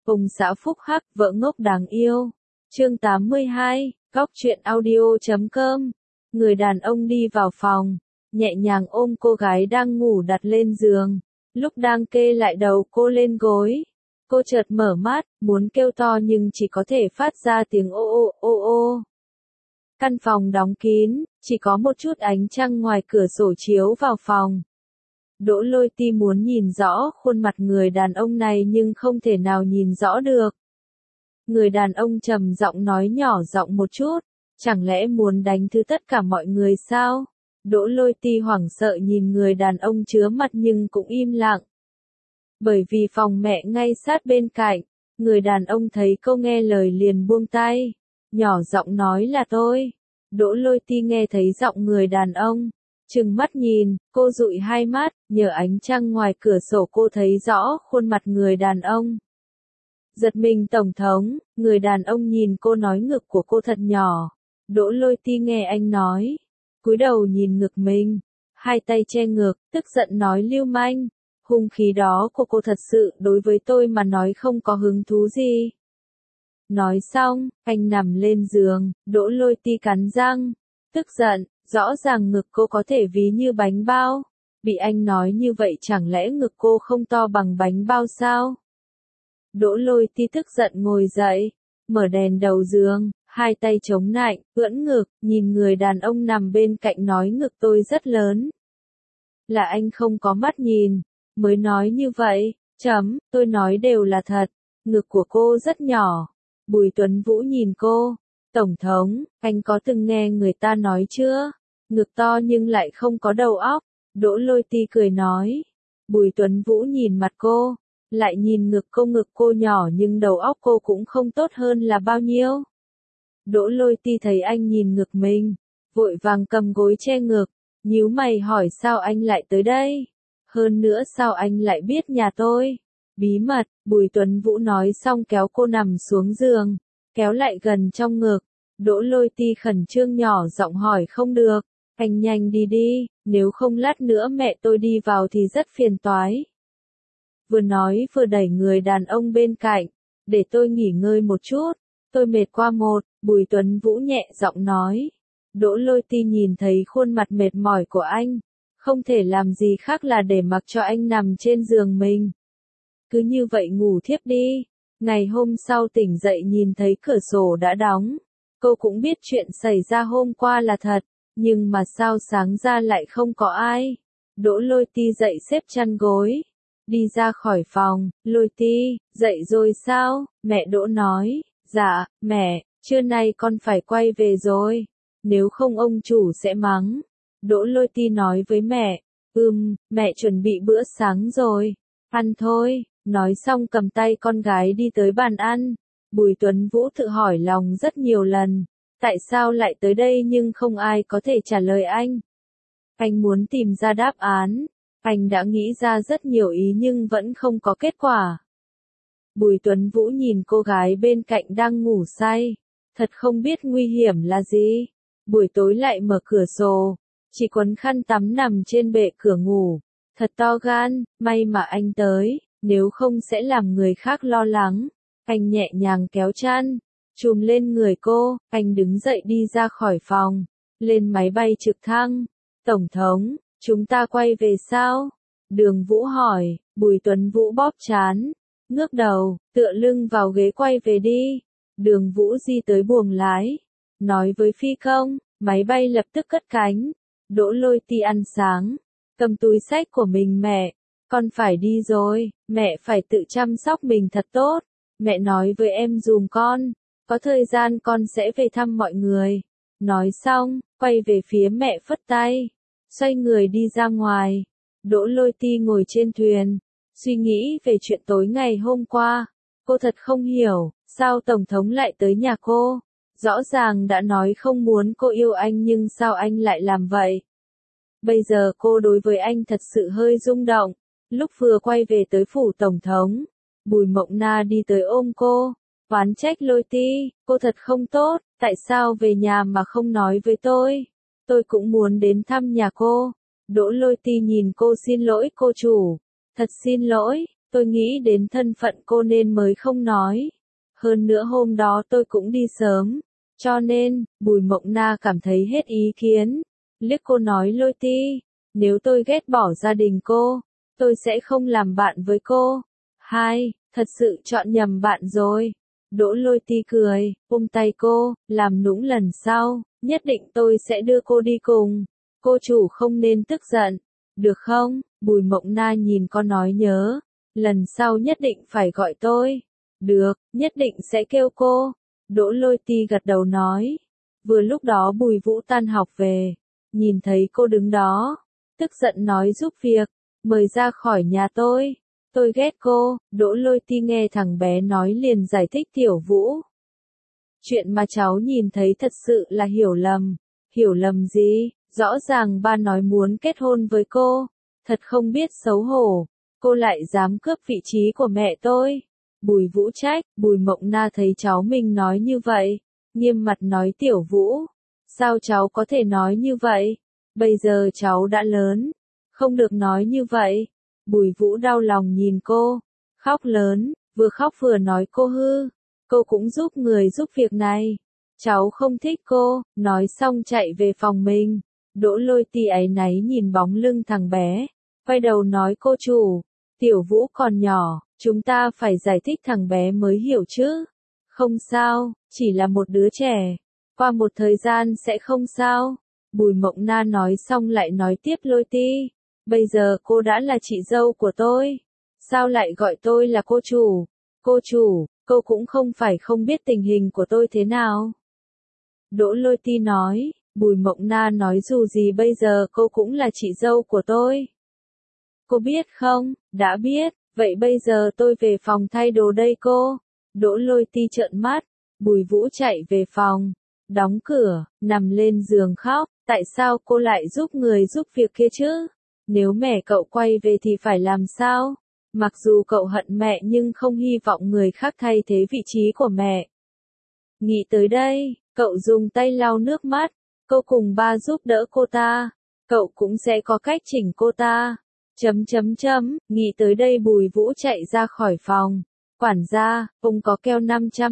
Ông xã phúc hắc, vợ ngốc đáng yêu. Chương 82, Góc truyện audio.com. Người đàn ông đi vào phòng, nhẹ nhàng ôm cô gái đang ngủ đặt lên giường. Lúc đang kê lại đầu cô lên gối, cô chợt mở mắt, muốn kêu to nhưng chỉ có thể phát ra tiếng ô ô ô ô. Căn phòng đóng kín, chỉ có một chút ánh trăng ngoài cửa sổ chiếu vào phòng. Đỗ Lôi Ti muốn nhìn rõ khuôn mặt người đàn ông này nhưng không thể nào nhìn rõ được. Người đàn ông trầm giọng nói nhỏ giọng một chút, chẳng lẽ muốn đánh thức tất cả mọi người sao? Đỗ Lôi Ti hoảng sợ nhìn người đàn ông chứa mặt nhưng cũng im lặng. Bởi vì phòng mẹ ngay sát bên cạnh, người đàn ông thấy cô nghe lời liền buông tay, nhỏ giọng nói là tôi. Đỗ Lôi Ti nghe thấy giọng người đàn ông, trừng mắt nhìn, cô dụi hai mắt, nhờ ánh trăng ngoài cửa sổ cô thấy rõ khuôn mặt người đàn ông. Giật mình tổng thống, người đàn ông nhìn cô nói ngực của cô thật nhỏ. Đỗ Lôi Ti nghe anh nói, cúi đầu nhìn ngực mình, hai tay che ngực, tức giận nói lưu manh. Hung khí đó của cô thật sự đối với tôi mà nói không có hứng thú gì. Nói xong, anh nằm lên giường, Đỗ Lôi Ti cắn răng, tức giận, rõ ràng ngực cô có thể ví như bánh bao. Bị anh nói như vậy chẳng lẽ ngực cô không to bằng bánh bao sao? Đỗ Lôi Ti tức giận ngồi dậy, mở đèn đầu giường, hai tay chống nạnh, ưỡn ngực, nhìn người đàn ông nằm bên cạnh nói ngực tôi rất lớn. Là anh không có mắt nhìn, mới nói như vậy, tôi nói đều là thật, ngực của cô rất nhỏ. Bùi Tuấn Vũ nhìn cô, tổng thống, anh có từng nghe người ta nói chưa? Ngực to nhưng lại không có đầu óc. Đỗ Lôi Ti cười nói. Bùi Tuấn Vũ nhìn mặt cô, lại nhìn ngực cô nhỏ nhưng đầu óc cô cũng không tốt hơn là bao nhiêu. Đỗ Lôi Ti thấy anh nhìn ngực mình, vội vàng cầm gối che ngực, nhíu mày hỏi sao anh lại tới đây? Hơn nữa sao anh lại biết nhà tôi? Bí mật, Bùi Tuấn Vũ nói xong kéo cô nằm xuống giường, kéo lại gần trong ngực. Đỗ Lôi Ti khẩn trương nhỏ giọng hỏi không được, anh nhanh đi đi, nếu không lát nữa mẹ tôi đi vào thì rất phiền toái. Vừa nói vừa đẩy người đàn ông bên cạnh, để tôi nghỉ ngơi một chút, tôi mệt quá Bùi Tuấn Vũ nhẹ giọng nói. Đỗ Lôi Ti nhìn thấy khuôn mặt mệt mỏi của anh, không thể làm gì khác là để mặc cho anh nằm trên giường mình. Cứ như vậy ngủ thiếp đi. Ngày hôm sau tỉnh dậy nhìn thấy cửa sổ đã đóng. Cô cũng biết chuyện xảy ra hôm qua là thật, nhưng mà sao sáng ra lại không có ai. Đỗ Lôi Ti dậy xếp chăn gối, đi ra khỏi phòng. Lôi Ti, dậy rồi sao? Mẹ Đỗ nói, dạ, mẹ, trưa nay con phải quay về rồi, nếu không ông chủ sẽ mắng. Đỗ Lôi Ti nói với mẹ, mẹ chuẩn bị bữa sáng rồi, ăn thôi. Nói xong cầm tay con gái đi tới bàn ăn. Bùi Tuấn Vũ tự hỏi lòng rất nhiều lần, tại sao lại tới đây nhưng không ai có thể trả lời anh. Anh muốn tìm ra đáp án, anh đã nghĩ ra rất nhiều ý nhưng vẫn không có kết quả. Bùi Tuấn Vũ nhìn cô gái bên cạnh đang ngủ say, thật không biết nguy hiểm là gì. Buổi tối lại mở cửa sổ, chỉ quấn khăn tắm nằm trên bệ cửa ngủ, thật to gan, may mà anh tới. Nếu không sẽ làm người khác lo lắng. Anh nhẹ nhàng kéo chăn, chùm lên người cô, anh đứng dậy đi ra khỏi phòng, lên máy bay trực thăng. Tổng thống, chúng ta quay về sao? Đường Vũ hỏi. Bùi Tuấn Vũ bóp trán, ngước đầu, tựa lưng vào ghế quay về đi. Đường Vũ di tới buồng lái, nói với phi công, máy bay lập tức cất cánh. Đỗ Lôi Ti ăn sáng, cầm túi xách của mình mẹ. Con phải đi rồi, mẹ phải tự chăm sóc mình thật tốt. Mẹ nói với em giùm con, có thời gian con sẽ về thăm mọi người. Nói xong, quay về phía mẹ phất tay, xoay người đi ra ngoài. Đỗ Lôi Ti ngồi trên thuyền, suy nghĩ về chuyện tối ngày hôm qua. Cô thật không hiểu, sao Tổng thống lại tới nhà cô? Rõ ràng đã nói không muốn cô yêu anh nhưng sao anh lại làm vậy? Bây giờ cô đối với anh thật sự hơi rung động. Lúc vừa quay về tới phủ tổng thống, Bùi Mộng Na đi tới ôm cô, oán trách Lôi Ti, cô thật không tốt, tại sao về nhà mà không nói với tôi cũng muốn đến thăm nhà cô. Đỗ Lôi Ti nhìn cô xin lỗi cô chủ, thật xin lỗi, Tôi nghĩ đến thân phận cô nên mới không nói. Hơn nữa hôm đó tôi cũng đi sớm. Cho nên, Bùi Mộng Na cảm thấy hết ý kiến. Liếc cô nói Lôi Ti, nếu tôi ghét bỏ gia đình cô, tôi sẽ không làm bạn với cô. Hai, thật sự chọn nhầm bạn rồi. Đỗ Lôi Ti cười, ôm tay cô, làm nũng lần sau, nhất định tôi sẽ đưa cô đi cùng. Cô chủ không nên tức giận, được không? Bùi Mộng Na nhìn con nói nhớ, lần sau nhất định phải gọi tôi. Được, nhất định sẽ kêu cô. Đỗ Lôi Ti gật đầu nói. Vừa lúc đó Bùi Vũ tan học về, nhìn thấy cô đứng đó, tức giận nói giúp việc, mời ra khỏi nhà tôi. Tôi ghét cô. Đỗ Lôi Ti nghe thằng bé nói liền giải thích Tiểu Vũ. Chuyện mà cháu nhìn thấy thật sự là hiểu lầm. Hiểu lầm gì? Rõ ràng ba nói muốn kết hôn với cô. Thật không biết xấu hổ. Cô lại dám cướp vị trí của mẹ tôi. Bùi Vũ trách. Bùi Mộng Na thấy cháu mình nói như vậy, nghiêm mặt nói Tiểu Vũ. Sao cháu có thể nói như vậy? Bây giờ cháu đã lớn. Không được nói như vậy. Bùi Vũ đau lòng nhìn cô. Khóc lớn, vừa khóc vừa nói cô hư. Cô cũng giúp người giúp việc này. Cháu không thích cô. Nói xong chạy về phòng mình. Đỗ Lôi Ti áy náy nhìn bóng lưng thằng bé. Quay đầu nói cô chủ. Tiểu Vũ còn nhỏ, chúng ta phải giải thích thằng bé mới hiểu chứ. Không sao, chỉ là một đứa trẻ. Qua một thời gian sẽ không sao. Bùi Mộng Na nói xong lại nói tiếp Lôi Ti. Bây giờ cô đã là chị dâu của tôi. Sao lại gọi tôi là cô chủ? Cô chủ, cô cũng không phải không biết tình hình của tôi thế nào. Đỗ Lôi Ti nói. Bùi Mộng Na nói dù gì bây giờ cô cũng là chị dâu của tôi. Cô biết không? Đã biết, vậy bây giờ tôi về phòng thay đồ đây cô. Đỗ Lôi Ti trợn mắt. Bùi Vũ chạy về phòng, đóng cửa, nằm lên giường khóc. Tại sao cô lại giúp người giúp việc kia chứ? Nếu mẹ cậu quay về thì phải làm sao? Mặc dù cậu hận mẹ nhưng không hy vọng người khác thay thế vị trí của mẹ. Nghĩ tới đây, cậu dùng tay lau nước mắt. Cô cùng ba giúp đỡ cô ta. Cậu cũng sẽ có cách chỉnh cô ta. Nghĩ tới đây Bùi Vũ chạy ra khỏi phòng. Quản gia, ông có keo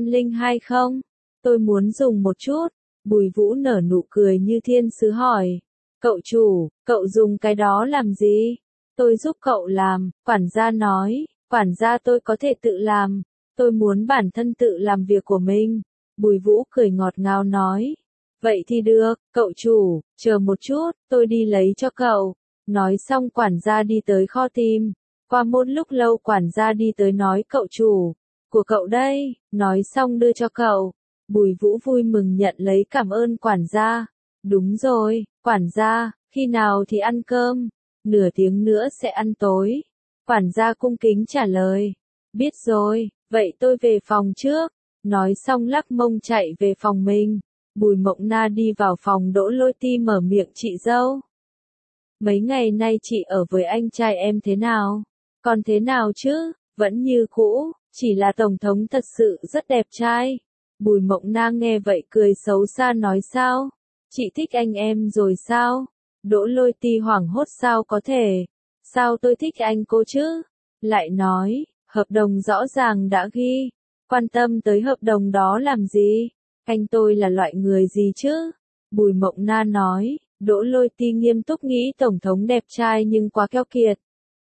502 không? Tôi muốn dùng một chút. Bùi Vũ nở nụ cười như thiên sứ hỏi. Cậu chủ, cậu dùng cái đó làm gì? Tôi giúp cậu làm, quản gia nói. Quản gia tôi có thể tự làm. Tôi muốn bản thân tự làm việc của mình. Bùi Vũ cười ngọt ngào nói. Vậy thì được, cậu chủ, chờ một chút, tôi đi lấy cho cậu. Nói xong quản gia đi tới kho tìm. Qua một lúc lâu quản gia đi tới nói cậu chủ, của cậu đây, nói xong đưa cho cậu. Bùi Vũ vui mừng nhận lấy cảm ơn quản gia. Đúng rồi, quản gia, khi nào thì ăn cơm? Nửa tiếng nữa sẽ ăn tối. Quản gia cung kính trả lời. Biết rồi, vậy tôi về phòng trước. Nói xong lắc mông chạy về phòng mình. Bùi Mộng Na đi vào phòng Đỗ Lôi Ti mở miệng chị dâu. Mấy ngày nay chị ở với anh trai em thế nào? Còn thế nào chứ? Vẫn như cũ, chỉ là Tổng thống thật sự rất đẹp trai. Bùi Mộng Na nghe vậy cười xấu xa nói sao? Chị thích anh em rồi sao? Đỗ Lôi Ti hoảng hốt sao có thể? Sao tôi thích anh cô chứ? Lại nói, hợp đồng rõ ràng đã ghi. Quan tâm tới hợp đồng đó làm gì? Anh tôi là loại người gì chứ? Bùi Mộng Na nói. Đỗ Lôi Ti nghiêm túc nghĩ Tổng thống đẹp trai nhưng quá keo kiệt.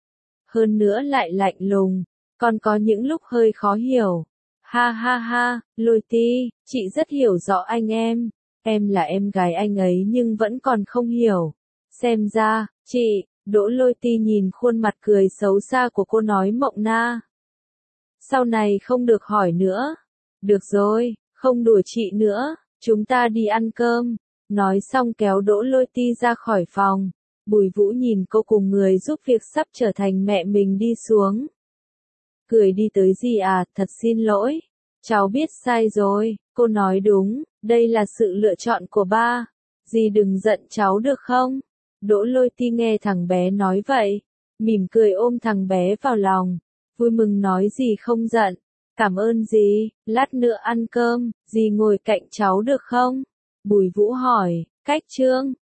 Hơn nữa lại lạnh lùng, còn có những lúc hơi khó hiểu. Ha ha ha, Lôi Ti, chị rất hiểu rõ anh em. Em là em gái anh ấy nhưng vẫn còn không hiểu. Xem ra, chị, Đỗ Lôi Ti nhìn khuôn mặt cười xấu xa của cô nói Mộng Na. Sau này không được hỏi nữa. Được rồi, không đùa chị nữa, chúng ta đi ăn cơm. Nói xong kéo Đỗ Lôi Ti ra khỏi phòng. Bùi Vũ nhìn cô cùng người giúp việc sắp trở thành mẹ mình đi xuống. Cười đi tới dì à, thật xin lỗi. Cháu biết sai rồi, cô nói đúng, đây là sự lựa chọn của ba. Dì đừng giận cháu được không? Đỗ Lôi Ti nghe thằng bé nói vậy, mỉm cười ôm thằng bé vào lòng. Vui mừng nói dì không giận. Cảm ơn dì, lát nữa ăn cơm, dì ngồi cạnh cháu được không? Bùi Vũ hỏi, cách chương